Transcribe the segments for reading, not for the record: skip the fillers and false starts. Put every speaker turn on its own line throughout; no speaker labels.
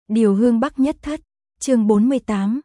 Điều hương Bắc Nhất Thất, chương 48,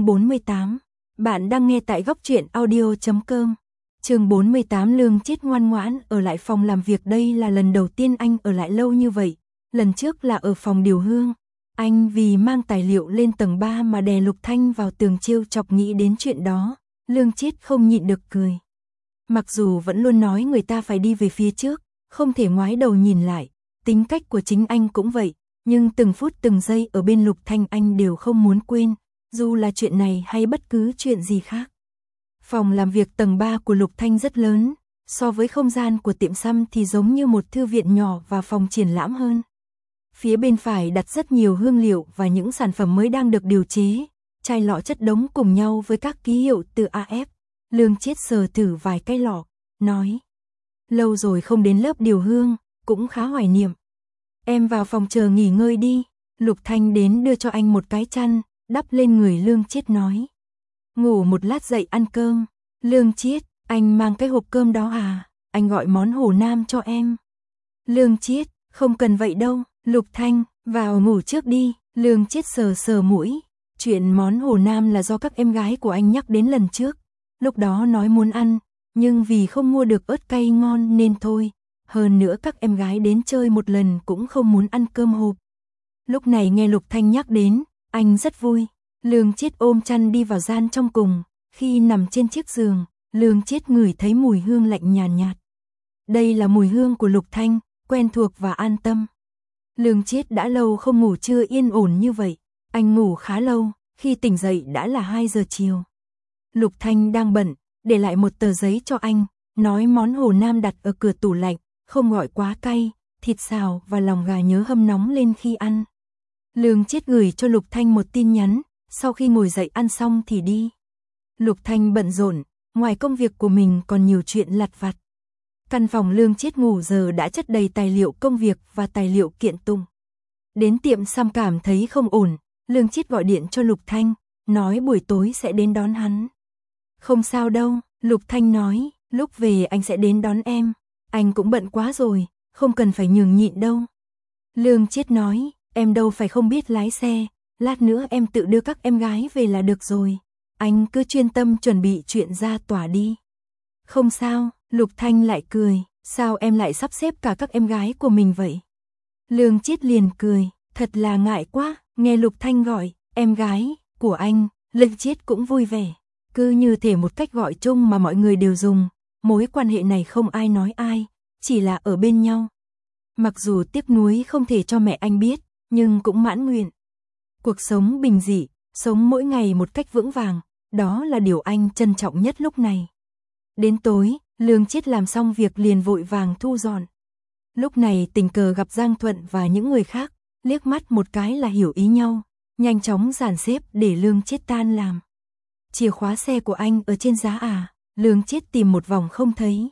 Bạn đang nghe tại góc truyện audio.com. Chương 48 Lương Chiết ngoan ngoãn ở lại phòng làm việc, đây là lần đầu tiên anh ở lại lâu như vậy. Lần trước là ở phòng điều hương. Anh vì mang tài liệu lên tầng 3 mà đè Lục Thanh vào tường, trêu chọc. Nghĩ đến chuyện đó, Lương Chiết không nhịn được cười. Mặc dù vẫn luôn nói người ta phải đi về phía trước, không thể ngoái đầu nhìn lại, tính cách của chính anh cũng vậy, nhưng từng phút từng giây ở bên Lục Thanh anh đều không muốn quên, dù là chuyện này hay bất cứ chuyện gì khác. Phòng làm việc tầng 3 của Lục Thanh rất lớn, so với không gian của tiệm xăm thì giống như một thư viện nhỏ và phòng triển lãm hơn. Phía bên phải đặt rất nhiều hương liệu và những sản phẩm mới đang được điều chế, chai lọ chất đống cùng nhau với các ký hiệu từ AF. Lương Chiết sờ thử vài cái lọ, nói: lâu rồi không đến lớp điều hương, cũng khá hoài niệm. Em vào phòng chờ nghỉ ngơi đi. Lục Thanh đến đưa cho anh một cái chăn, đắp lên người Lương Chiết nói: ngủ một lát dậy ăn cơm. Lương Chiết, anh mang cái hộp cơm đó à? Anh gọi món Hồ Nam cho em. Lương Chiết, không cần vậy đâu. Lục Thanh, vào ngủ trước đi. Lương Chiết sờ sờ mũi. Chuyện món Hồ Nam là do các em gái của anh nhắc đến lần trước. Lúc đó nói muốn ăn, nhưng vì không mua được ớt cay ngon nên thôi. Hơn nữa các em gái đến chơi một lần cũng không muốn ăn cơm hộp. Lúc này nghe Lục Thanh nhắc đến, anh rất vui. Lương Chiết ôm chăn đi vào gian trong cùng. Khi nằm trên chiếc giường, Lương Chiết ngửi thấy mùi hương lạnh nhàn nhạt. Đây là mùi hương của Lục Thanh, quen thuộc và an tâm. Lương Chiết đã lâu không ngủ trưa yên ổn như vậy. Anh ngủ khá lâu, khi tỉnh dậy đã là 2 giờ chiều. Lục Thanh đang bận, để lại một tờ giấy cho anh, nói món Hồ Nam đặt ở cửa tủ lạnh, không gọi quá cay, thịt xào và lòng gà nhớ hâm nóng lên khi ăn. Lương Chiết gửi cho Lục Thanh một tin nhắn, sau khi ngồi dậy ăn xong thì đi. Lục Thanh bận rộn, ngoài công việc của mình còn nhiều chuyện lặt vặt. Căn phòng Lương Chiết ngủ giờ đã chất đầy tài liệu công việc và tài liệu kiện tụng. Đến tiệm xăm cảm thấy không ổn, Lương Chiết gọi điện cho Lục Thanh, nói buổi tối sẽ đến đón hắn. Không sao đâu, Lục Thanh nói, lúc về anh sẽ đến đón em. Anh cũng bận quá rồi, không cần phải nhường nhịn đâu. Lương Chiết nói, em đâu phải không biết lái xe, lát nữa em tự đưa các em gái về là được rồi. Anh cứ chuyên tâm chuẩn bị chuyện ra tòa đi. Không sao, Lục Thanh lại cười, sao em lại sắp xếp cả các em gái của mình vậy? Lương Chiết liền cười, thật là ngại quá, nghe Lục Thanh gọi, em gái của anh, Lương Chiết cũng vui vẻ. Cứ như thể một cách gọi chung mà mọi người đều dùng, mối quan hệ này không ai nói ai, chỉ là ở bên nhau. Mặc dù tiếc nuối không thể cho mẹ anh biết, nhưng cũng mãn nguyện. Cuộc sống bình dị, sống mỗi ngày một cách vững vàng, đó là điều anh trân trọng nhất lúc này. Đến tối, Lương Chiết làm xong việc liền vội vàng thu dọn. Lúc này tình cờ gặp Giang Thuận và những người khác, liếc mắt một cái là hiểu ý nhau, nhanh chóng dàn xếp để Lương Chiết tan làm. Chìa khóa xe của anh ở trên giá à? Lương Chiết tìm một vòng không thấy.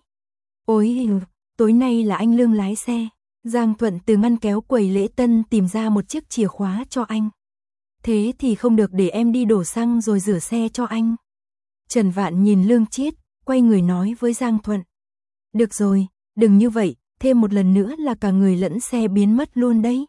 Ôi, tối nay là anh Lương lái xe. Giang Thuận từ ngăn kéo quầy lễ tân tìm ra một chiếc chìa khóa cho anh. Thế thì không được, để em đi đổ xăng rồi rửa xe cho anh. Trần Vạn nhìn Lương Chiết, quay người nói với Giang Thuận. Được rồi, đừng như vậy, thêm một lần nữa là cả người lẫn xe biến mất luôn đấy.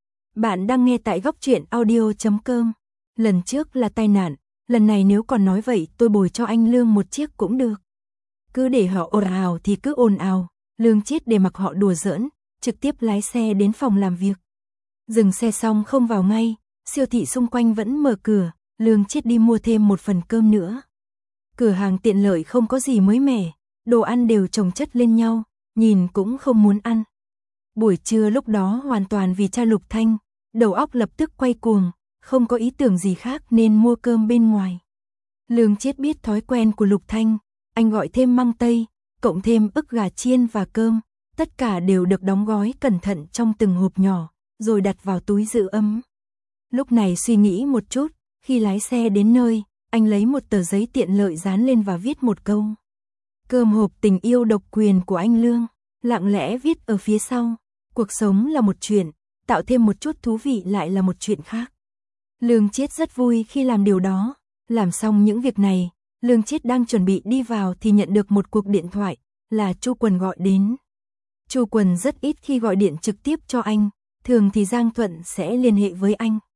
Bạn đang nghe tại góc truyện audio.com. Lần trước là tai nạn, lần này nếu còn nói vậy tôi bồi cho anh Lương một chiếc cũng được. Cứ để họ ồn ào thì cứ ồn ào. Lương Chiết để mặc họ đùa giỡn, trực tiếp lái xe đến phòng làm việc. Dừng xe xong không vào ngay, siêu thị xung quanh vẫn mở cửa, Lương Chiết đi mua thêm một phần cơm nữa. Cửa hàng tiện lợi không có gì mới mẻ, đồ ăn đều chồng chất lên nhau, nhìn cũng không muốn ăn. Buổi trưa lúc đó hoàn toàn vì cha Lục Thanh, đầu óc lập tức quay cuồng, không có ý tưởng gì khác nên mua cơm bên ngoài. Lương Chiết biết thói quen của Lục Thanh, anh gọi thêm măng tây, cộng thêm ức gà chiên và cơm, tất cả đều được đóng gói cẩn thận trong từng hộp nhỏ, rồi đặt vào túi giữ ấm. Lúc này suy nghĩ một chút, khi lái xe đến nơi, anh lấy một tờ giấy tiện lợi dán lên và viết một câu. Cơm hộp tình yêu độc quyền của anh Lương, lặng lẽ viết ở phía sau. Cuộc sống là một chuyện, tạo thêm một chút thú vị lại là một chuyện khác. Lương Chiết rất vui khi làm điều đó. Làm xong những việc này, Lương Chiết đang chuẩn bị đi vào thì nhận được một cuộc điện thoại, là Chu Quần gọi đến. Chu Quần rất ít khi gọi điện trực tiếp cho anh, thường thì Giang Thuận sẽ liên hệ với anh.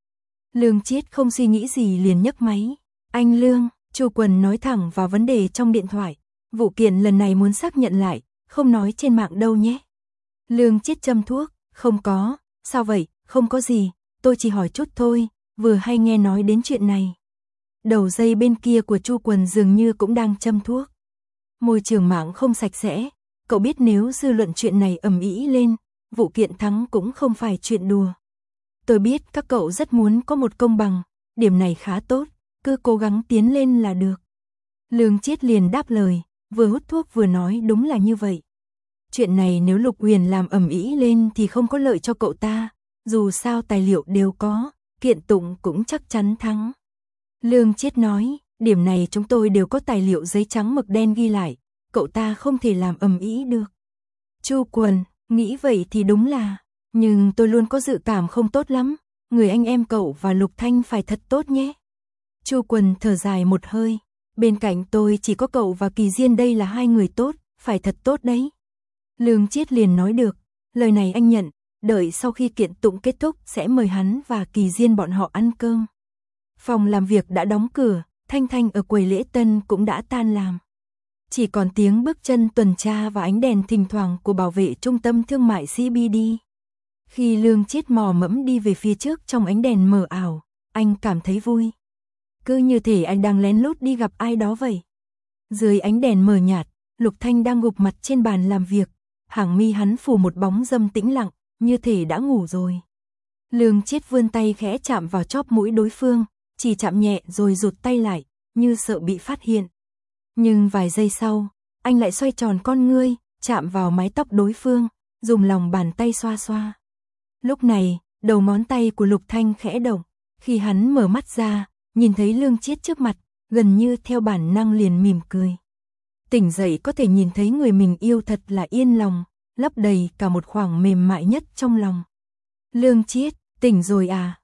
Lương Chiết không suy nghĩ gì liền nhấc máy. Anh Lương, Chu Quần nói thẳng vào vấn đề trong điện thoại. Vụ kiện lần này muốn xác nhận lại, không nói trên mạng đâu nhé. Lương Chiết châm thuốc, không có, sao vậy, không có gì, tôi chỉ hỏi chút thôi, vừa hay nghe nói đến chuyện này. Đầu dây bên kia của Chu Quần dường như cũng đang châm thuốc. Môi trường mạng không sạch sẽ, cậu biết nếu dư luận chuyện này ầm ĩ lên, vụ kiện thắng cũng không phải chuyện đùa. Tôi biết các cậu rất muốn có một công bằng, điểm này khá tốt, cứ cố gắng tiến lên là được. Lương Chiết liền đáp lời, vừa hút thuốc vừa nói đúng là như vậy. Chuyện này nếu Lục Huyền làm ầm ĩ lên thì không có lợi cho cậu ta, dù sao tài liệu đều có, kiện tụng cũng chắc chắn thắng. Lương Chiết nói, điểm này chúng tôi đều có tài liệu giấy trắng mực đen ghi lại, cậu ta không thể làm ầm ĩ được. Chu Quần, nghĩ vậy thì đúng là, nhưng tôi luôn có dự cảm không tốt lắm, người anh em cậu và Lục Thanh phải thật tốt nhé. Chu Quần thở dài một hơi, bên cạnh tôi chỉ có cậu và Kỳ Diên đây là hai người tốt, phải thật tốt đấy. Lương Chiết liền nói được, lời này anh nhận, đợi sau khi kiện tụng kết thúc sẽ mời hắn và Kỳ Diên bọn họ ăn cơm. Phòng làm việc đã đóng cửa, Thanh Thanh ở quầy lễ tân cũng đã tan làm. Chỉ còn tiếng bước chân tuần tra và ánh đèn thỉnh thoảng của bảo vệ trung tâm thương mại CBD. Khi Lương Chiết mò mẫm đi về phía trước trong ánh đèn mờ ảo, anh cảm thấy vui. Cứ như thể anh đang lén lút đi gặp ai đó vậy. Dưới ánh đèn mờ nhạt, Lục Thanh đang gục mặt trên bàn làm việc, hàng mi hắn phủ một bóng râm tĩnh lặng, như thể đã ngủ rồi. Lương Chiết vươn tay khẽ chạm vào chóp mũi đối phương, chỉ chạm nhẹ rồi rụt tay lại, như sợ bị phát hiện. Nhưng vài giây sau, anh lại xoay tròn con ngươi, chạm vào mái tóc đối phương, dùng lòng bàn tay xoa xoa. Lúc này, đầu ngón tay của Lục Thanh khẽ động, khi hắn mở mắt ra, nhìn thấy Lương Chiết trước mặt, gần như theo bản năng liền mỉm cười. Tỉnh dậy có thể nhìn thấy người mình yêu thật là yên lòng, lấp đầy cả một khoảng mềm mại nhất trong lòng. Lương Chiết, tỉnh rồi à?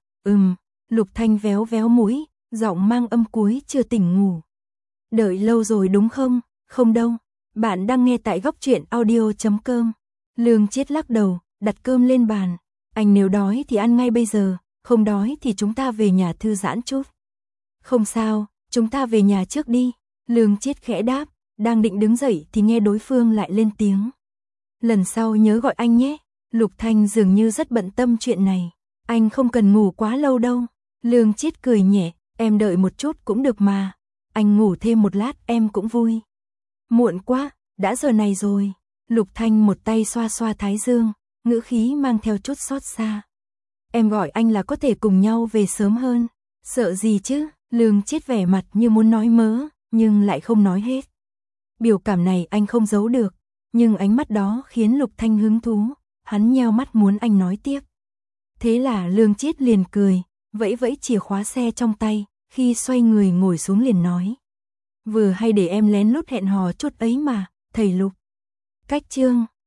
Lục Thanh véo véo mũi, giọng mang âm cuối chưa tỉnh ngủ. Đợi lâu rồi đúng không? Không đâu, bạn đang nghe tại góc truyện audio.com. Lương Chiết lắc đầu, đặt cơm lên bàn. Anh nếu đói thì ăn ngay bây giờ, không đói thì chúng ta về nhà thư giãn chút. Không sao, chúng ta về nhà trước đi. Lương Chiết khẽ đáp, đang định đứng dậy thì nghe đối phương lại lên tiếng. Lần sau nhớ gọi anh nhé. Lục Thanh dường như rất bận tâm chuyện này. Anh không cần ngủ quá lâu đâu. Lương Chiết cười nhẹ, em đợi một chút cũng được mà. Anh ngủ thêm một lát em cũng vui. Muộn quá, đã giờ này rồi. Lục Thanh một tay xoa xoa thái dương, ngữ khí mang theo chút xót xa. Em gọi anh là có thể cùng nhau về sớm hơn. Sợ gì chứ? Lương Chiết vẻ mặt như muốn nói mớ, nhưng lại không nói hết. Biểu cảm này anh không giấu được, nhưng ánh mắt đó khiến Lục Thanh hứng thú, hắn nheo mắt muốn anh nói tiếp. Thế là Lương Chiết liền cười, vẫy vẫy chìa khóa xe trong tay, khi xoay người ngồi xuống liền nói. Vừa hay để em lén lút hẹn hò chút ấy mà, thầy Lục. Cách chương